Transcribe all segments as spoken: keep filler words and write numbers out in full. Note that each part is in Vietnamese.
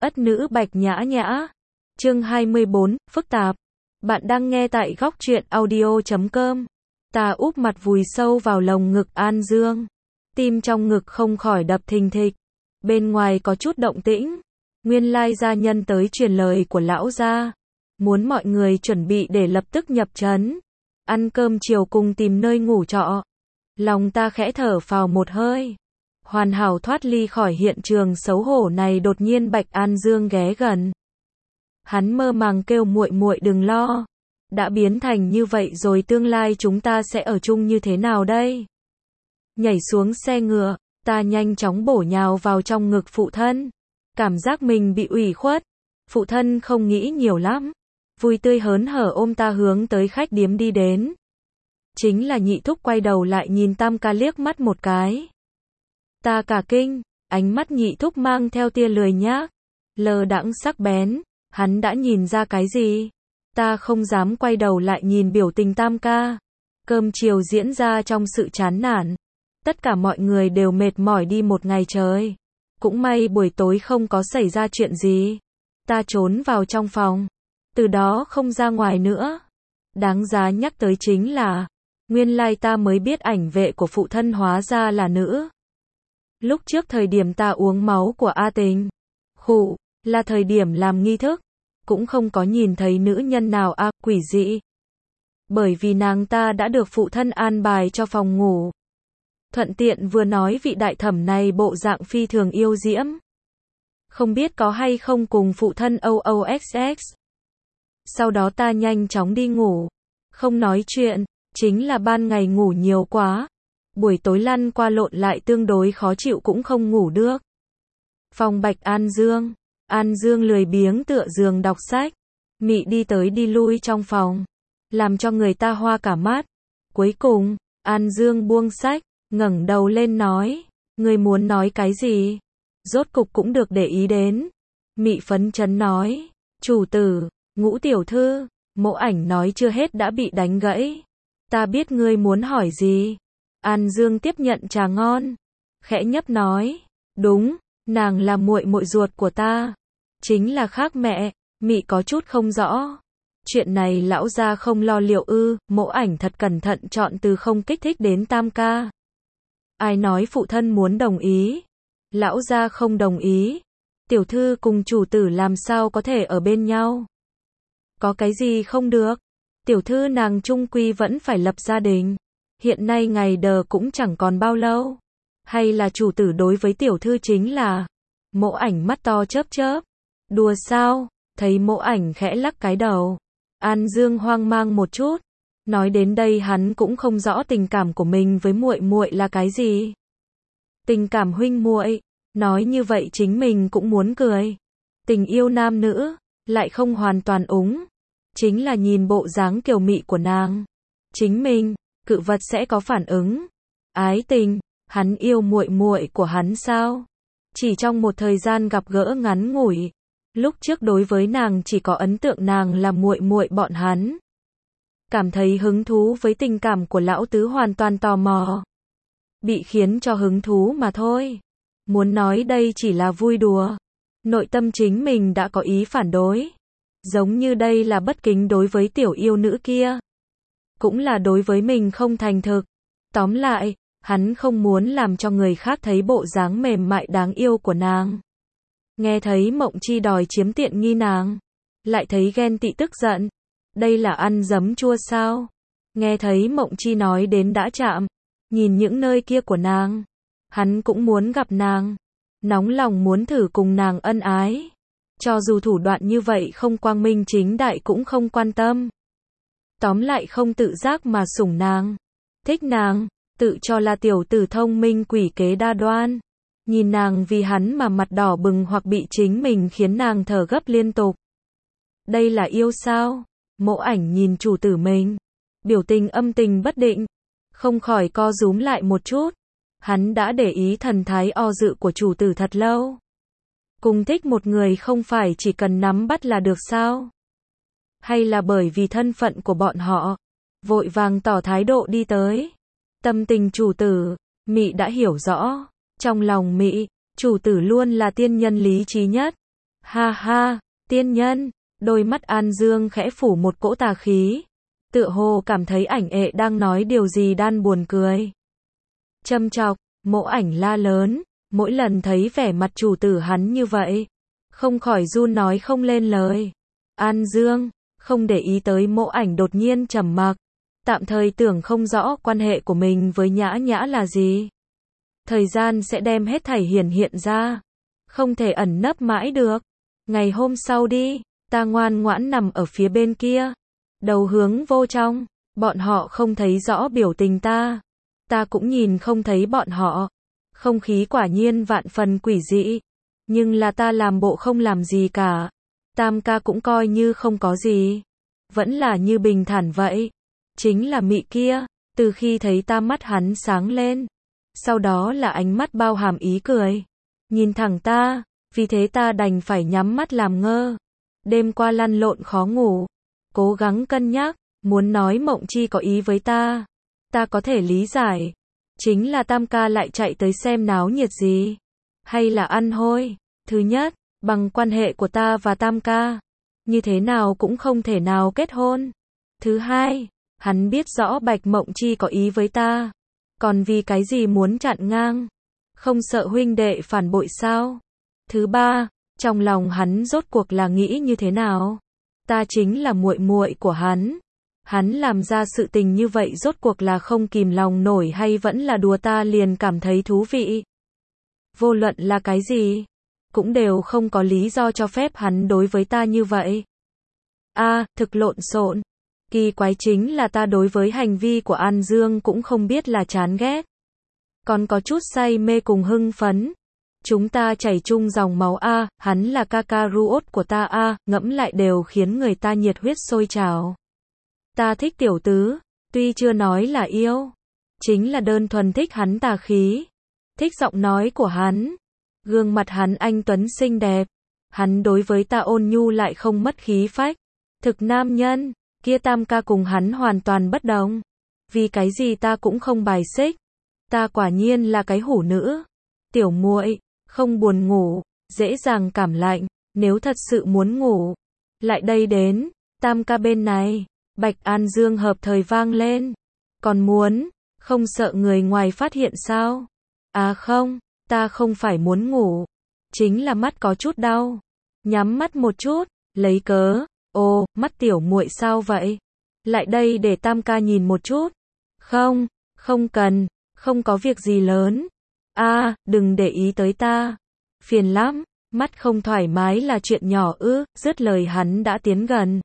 Ất nữ Bạch Nhã Nhã. Chương hai mươi bốn, phức tạp. Bạn đang nghe tại góc truyện audio chấm com. Ta úp mặt vùi sâu vào lồng ngực An Dương. Tim trong ngực không khỏi đập thình thịch. Bên ngoài có chút động tĩnh. Nguyên lai gia nhân tới truyền lời của lão gia. Muốn mọi người chuẩn bị để lập tức nhập trấn. Ăn cơm chiều cùng tìm nơi ngủ trọ. Lòng ta khẽ thở phào một hơi. Hoàn hảo thoát ly khỏi hiện trường xấu hổ này. Đột nhiên Bạch An Dương ghé gần. Hắn mơ màng kêu muội muội đừng lo. Đã biến thành như vậy rồi tương lai chúng ta sẽ ở chung như thế nào đây? Nhảy xuống xe ngựa, ta nhanh chóng bổ nhào vào trong ngực phụ thân. Cảm giác mình bị ủy khuất. Phụ thân không nghĩ nhiều lắm. Vui tươi hớn hở ôm ta hướng tới khách điếm đi đến. Chính là Nhị Thúc quay đầu lại nhìn Tam ca liếc mắt một cái. Ta cả kinh, ánh mắt Nhị Thúc mang theo tia lười nhác, lờ đãng sắc bén. Hắn đã nhìn ra cái gì? Ta không dám quay đầu lại nhìn biểu tình Tam ca. Cơm chiều diễn ra trong sự chán nản. Tất cả mọi người đều mệt mỏi đi một ngày trời. Cũng may buổi tối không có xảy ra chuyện gì. Ta trốn vào trong phòng. Từ đó không ra ngoài nữa. Đáng giá nhắc tới chính là, nguyên lai ta mới biết ảnh vệ của phụ thân hóa ra là nữ. Lúc trước thời điểm ta uống máu của A Tình, khụ, là thời điểm làm nghi thức. Cũng không có nhìn thấy nữ nhân nào a à, quỷ dị. Bởi vì nàng ta đã được phụ thân an bài cho phòng ngủ. Thuận tiện vừa nói vị đại thẩm này bộ dạng phi thường yêu diễm. Không biết có hay không cùng phụ thân o o x x. Sau đó ta nhanh chóng đi ngủ. Không nói chuyện, chính là ban ngày ngủ nhiều quá. Buổi tối lăn qua lộn lại tương đối khó chịu cũng không ngủ được. Phòng Bạch An Dương. An Dương lười biếng tựa giường đọc sách. Mị đi tới đi lui trong phòng. Làm cho người ta hoa cả mắt. Cuối cùng, An Dương buông sách, ngẩng đầu lên nói. Ngươi muốn nói cái gì? Rốt cục cũng được để ý đến. Mị phấn chấn nói. Chủ tử, Ngũ tiểu thư, Mộ Ảnh nói chưa hết đã bị đánh gãy. Ta biết ngươi muốn hỏi gì. An Dương tiếp nhận trà ngon. Khẽ nhấp nói. Đúng. Nàng là muội muội ruột của ta, chính là khác mẹ. Mị có chút không rõ. Chuyện này lão gia không lo liệu ư? Mộ Ảnh thật cẩn thận chọn từ không kích thích đến Tam ca. Ai nói phụ thân muốn đồng ý? Lão gia không đồng ý. Tiểu thư cùng chủ tử làm sao có thể ở bên nhau? Có cái gì không được? Tiểu thư nàng chung quy vẫn phải lập gia đình. Hiện nay ngày đờ cũng chẳng còn bao lâu. Hay là chủ tử đối với tiểu thư chính là... Mộ Ảnh mắt to chớp chớp. Đùa sao? Thấy Mộ Ảnh khẽ lắc cái đầu. An Dương hoang mang một chút. Nói đến đây hắn cũng không rõ tình cảm của mình với muội muội là cái gì. Tình cảm huynh muội, nói như vậy chính mình cũng muốn cười. Tình yêu nam nữ, lại không hoàn toàn úng. Chính là nhìn bộ dáng kiều mị của nàng. Chính mình, cự vật sẽ có phản ứng. Ái tình. Hắn yêu muội muội của hắn sao? Chỉ trong một thời gian gặp gỡ ngắn ngủi, lúc trước đối với nàng chỉ có ấn tượng nàng là muội muội bọn hắn. Cảm thấy hứng thú với tình cảm của lão tứ hoàn toàn tò mò. Bị khiến cho hứng thú mà thôi. Muốn nói đây chỉ là vui đùa. Nội tâm chính mình đã có ý phản đối. Giống như đây là bất kính đối với tiểu yêu nữ kia. Cũng là đối với mình không thành thực. Tóm lại, hắn không muốn làm cho người khác thấy bộ dáng mềm mại đáng yêu của nàng. Nghe thấy Mộng Chi đòi chiếm tiện nghi nàng. Lại thấy ghen tị tức giận. Đây là ăn giấm chua sao? Nghe thấy Mộng Chi nói đến đã chạm. Nhìn những nơi kia của nàng. Hắn cũng muốn gặp nàng. Nóng lòng muốn thử cùng nàng ân ái. Cho dù thủ đoạn như vậy không quang minh chính đại cũng không quan tâm. Tóm lại không tự giác mà sủng nàng. Thích nàng. Tự cho là tiểu tử thông minh quỷ kế đa đoan. Nhìn nàng vì hắn mà mặt đỏ bừng hoặc bị chính mình khiến nàng thở gấp liên tục. Đây là yêu sao? Mộ Ảnh nhìn chủ tử mình. Biểu tình âm tình bất định. Không khỏi co rúm lại một chút. Hắn đã để ý thần thái o dự của chủ tử thật lâu. Cùng thích một người không phải chỉ cần nắm bắt là được sao? Hay là bởi vì thân phận của bọn họ? Vội vàng tỏ thái độ đi tới. Tâm tình chủ tử, Mị đã hiểu rõ. Trong lòng Mị, chủ tử luôn là tiên nhân lý trí nhất. Ha ha, tiên nhân, đôi mắt An Dương khẽ phủ một cỗ tà khí, tựa hồ cảm thấy ảnh ệ đang nói điều gì đan buồn cười. Châm chọc, Mỗ Ảnh la lớn, mỗi lần thấy vẻ mặt chủ tử hắn như vậy, không khỏi run nói không lên lời. An Dương, không để ý tới Mỗ Ảnh đột nhiên trầm mặc, tạm thời tưởng không rõ quan hệ của mình với Nhã Nhã là gì. Thời gian sẽ đem hết thảy hiển hiện ra, không thể ẩn nấp mãi được. Ngày hôm sau đi, ta ngoan ngoãn nằm ở phía bên kia, đầu hướng vô trong, bọn họ không thấy rõ biểu tình ta, ta cũng nhìn không thấy bọn họ. Không khí quả nhiên vạn phần quỷ dị, nhưng là ta làm bộ không làm gì cả. Tam ca cũng coi như không có gì, vẫn là như bình thản vậy. Chính là mị kia, từ khi thấy ta mắt hắn sáng lên, sau đó là ánh mắt bao hàm ý cười, nhìn thẳng ta, vì thế ta đành phải nhắm mắt làm ngơ. Đêm qua lăn lộn khó ngủ, cố gắng cân nhắc, muốn nói Mộng Chi có ý với ta, ta có thể lý giải. Chính là Tam ca lại chạy tới xem náo nhiệt gì, hay là ăn hôi. Thứ nhất, bằng quan hệ của ta và Tam ca, như thế nào cũng không thể nào kết hôn. Thứ hai, hắn biết rõ Bạch Mộng Chi có ý với ta, còn vì cái gì muốn chặn ngang, không sợ huynh đệ phản bội sao? Thứ ba, trong lòng hắn rốt cuộc là nghĩ như thế nào? Ta chính là muội muội của hắn, hắn làm ra sự tình như vậy rốt cuộc là không kìm lòng nổi hay vẫn là đùa, ta liền cảm thấy thú vị. Vô luận là cái gì, cũng đều không có lý do cho phép hắn đối với ta như vậy. A, à, thực lộn xộn. Kỳ quái chính là ta đối với hành vi của An Dương cũng không biết là chán ghét, còn có chút say mê cùng hưng phấn. Chúng ta chảy chung dòng máu a, à, hắn là ca ca ruột của ta a, à, ngẫm lại đều khiến người ta nhiệt huyết sôi trào. Ta thích tiểu tứ, tuy chưa nói là yêu, chính là đơn thuần thích hắn tà khí, thích giọng nói của hắn, gương mặt hắn anh tuấn xinh đẹp, hắn đối với ta ôn nhu lại không mất khí phách, thực nam nhân. Kia Tam ca cùng hắn hoàn toàn bất đồng, vì cái gì ta cũng không bài xích. Ta quả nhiên là cái hủ nữ. Tiểu muội, không buồn ngủ, dễ dàng cảm lạnh, nếu thật sự muốn ngủ, lại đây đến Tam ca bên này. Bạch An Dương hợp thời vang lên. Còn muốn, không sợ người ngoài phát hiện sao? À không, ta không phải muốn ngủ, chính là mắt có chút đau. Nhắm mắt một chút, lấy cớ. Ồ, mắt tiểu muội sao vậy? Lại đây để Tam ca nhìn một chút. Không, không cần, không có việc gì lớn. A, à, đừng để ý tới ta. Phiền lắm, mắt không thoải mái là chuyện nhỏ ư? Dứt lời hắn đã tiến gần.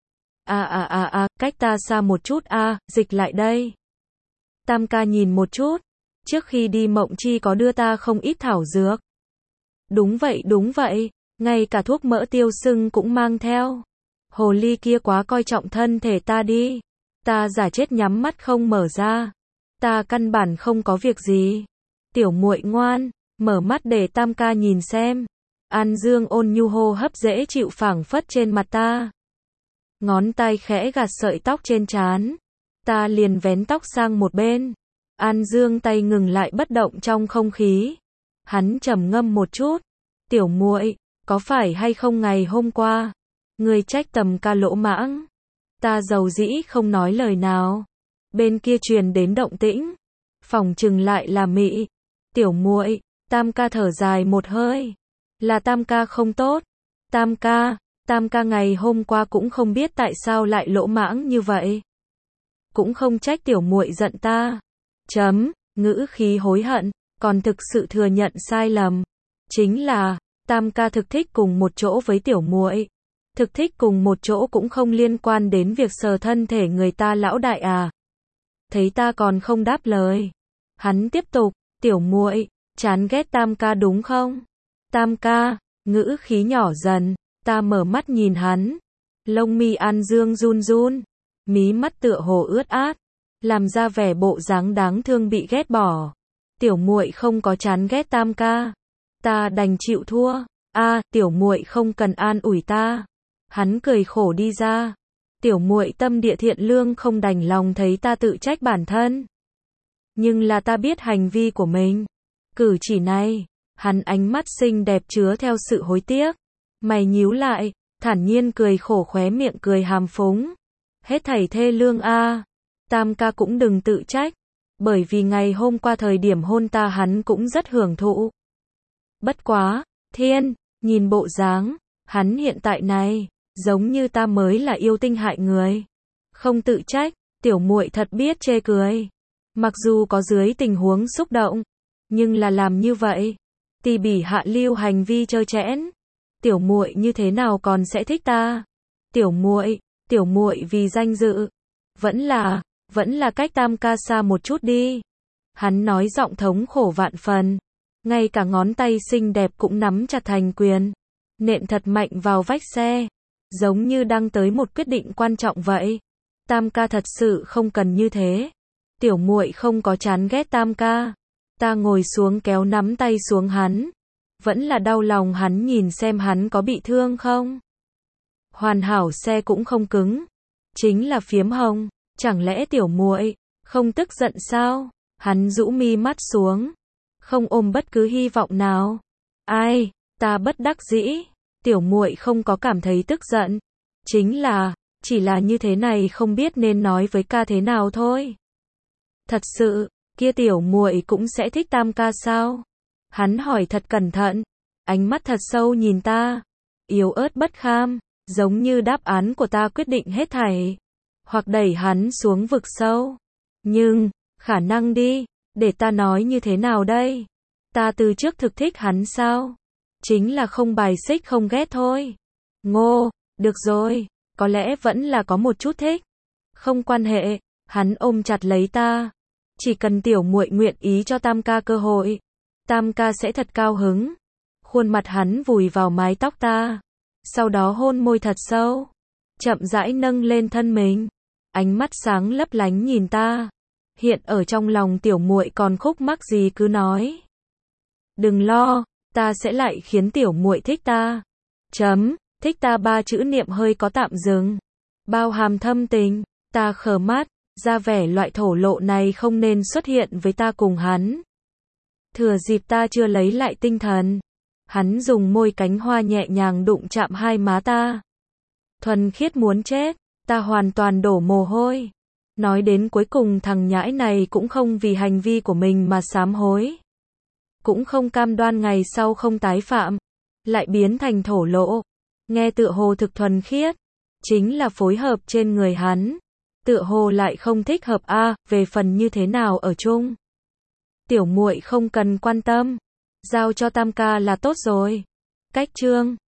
A a a a, cách ta xa một chút a, à, dịch lại đây. Tam ca nhìn một chút, trước khi đi Mộng Chi có đưa ta không ít thảo dược. Đúng vậy, đúng vậy, ngay cả thuốc mỡ tiêu sưng cũng mang theo. Hồ ly kia quá coi trọng thân thể ta đi. Ta giả chết nhắm mắt không mở ra. Ta căn bản không có việc gì. Tiểu muội ngoan, mở mắt để Tam ca nhìn xem. An Dương ôn nhu hô hấp dễ chịu phảng phất trên mặt ta. Ngón tay khẽ gạt sợi tóc trên trán. Ta liền vén tóc sang một bên. An Dương tay ngừng lại bất động trong không khí. Hắn trầm ngâm một chút. Tiểu muội, có phải hay không ngày hôm qua người trách Tầm ca lỗ mãng? Ta dầu dĩ không nói lời nào. Bên kia truyền đến động tĩnh, phỏng chừng lại là mị. Tiểu muội, Tam ca thở dài một hơi. Là Tam ca không tốt. Tam ca, Tam ca ngày hôm qua cũng không biết tại sao lại lỗ mãng như vậy. Cũng không trách tiểu muội giận ta. Chấm, ngữ khí hối hận, còn thực sự thừa nhận sai lầm. Chính là, Tam ca thực thích cùng một chỗ với tiểu muội. Thực thích cùng một chỗ cũng không liên quan đến việc sờ thân thể người ta lão đại à. Thấy ta còn không đáp lời, hắn tiếp tục, tiểu muội, chán ghét Tam ca đúng không? Tam ca, ngữ khí nhỏ dần, ta mở mắt nhìn hắn. Lông mi An Dương run run, mí mắt tựa hồ ướt át, làm ra vẻ bộ dáng đáng thương bị ghét bỏ. Tiểu muội không có chán ghét Tam ca. Ta đành chịu thua. A, à, tiểu muội không cần an ủi ta. Hắn cười khổ đi ra. Tiểu muội tâm địa thiện lương không đành lòng thấy ta tự trách bản thân. Nhưng là ta biết hành vi của mình. Cử chỉ này, hắn ánh mắt xinh đẹp chứa theo sự hối tiếc. Mày nhíu lại, thản nhiên cười khổ khóe miệng cười hàm phúng. Hết thảy thê lương a. Tam ca cũng đừng tự trách, bởi vì ngày hôm qua thời điểm hôn ta hắn cũng rất hưởng thụ. Bất quá, Thiên, nhìn bộ dáng, hắn hiện tại này, giống như ta mới là yêu tinh hại người. Không tự trách, tiểu muội thật biết chê cười. Mặc dù có dưới tình huống xúc động, nhưng là làm như vậy, tỉ bỉ hạ lưu hành vi trơ trẽn. Tiểu muội như thế nào còn sẽ thích ta? Tiểu muội, tiểu muội vì danh dự, vẫn là, vẫn là cách tam ca xa một chút đi. Hắn nói giọng thống khổ vạn phần, ngay cả ngón tay xinh đẹp cũng nắm chặt thành quyền, nện thật mạnh vào vách xe, giống như đang tới một quyết định quan trọng vậy. Tam ca thật sự không cần như thế. Tiểu muội không có chán ghét tam ca. Ta ngồi xuống kéo nắm tay xuống hắn, vẫn là đau lòng hắn nhìn xem hắn có bị thương không. Hoàn hảo xe cũng không cứng, chính là phiếm hồng, chẳng lẽ tiểu muội không tức giận sao? Hắn rũ mi mắt xuống, không ôm bất cứ hy vọng nào. Ai, ta bất đắc dĩ, tiểu muội không có cảm thấy tức giận, chính là, chỉ là như thế này không biết nên nói với ca thế nào thôi. Thật sự, kia tiểu muội cũng sẽ thích tam ca sao? Hắn hỏi thật cẩn thận, ánh mắt thật sâu nhìn ta, yếu ớt bất kham, giống như đáp án của ta quyết định hết thảy, hoặc đẩy hắn xuống vực sâu. Nhưng, khả năng đi, để ta nói như thế nào đây? Ta từ trước thực thích hắn sao? Chính là không bài xích không ghét thôi. Ngô, được rồi, có lẽ vẫn là có một chút thích. Không quan hệ, hắn ôm chặt lấy ta. Chỉ cần tiểu muội nguyện ý cho tam ca cơ hội, tam ca sẽ thật cao hứng. Khuôn mặt hắn vùi vào mái tóc ta, sau đó hôn môi thật sâu, chậm rãi nâng lên thân mình, ánh mắt sáng lấp lánh nhìn ta. Hiện ở trong lòng tiểu muội còn khúc mắc gì cứ nói. Đừng lo, ta sẽ lại khiến tiểu muội thích ta. Chấm, thích ta ba chữ niệm hơi có tạm dừng, bao hàm thâm tình. Ta khờ mắt, ra vẻ loại thổ lộ này không nên xuất hiện với ta cùng hắn. Thừa dịp ta chưa lấy lại tinh thần, hắn dùng môi cánh hoa nhẹ nhàng đụng chạm hai má ta. Thuần khiết muốn chết, ta hoàn toàn đổ mồ hôi. Nói đến cuối cùng thằng nhãi này cũng không vì hành vi của mình mà sám hối. Cũng không cam đoan ngày sau không tái phạm, lại biến thành thổ lộ. Nghe tựa hồ thực thuần khiết, chính là phối hợp trên người hắn. Tựa hồ lại không thích hợp a, à, về phần như thế nào ở chung. Tiểu muội không cần quan tâm, giao cho tam ca là tốt rồi. Cách chương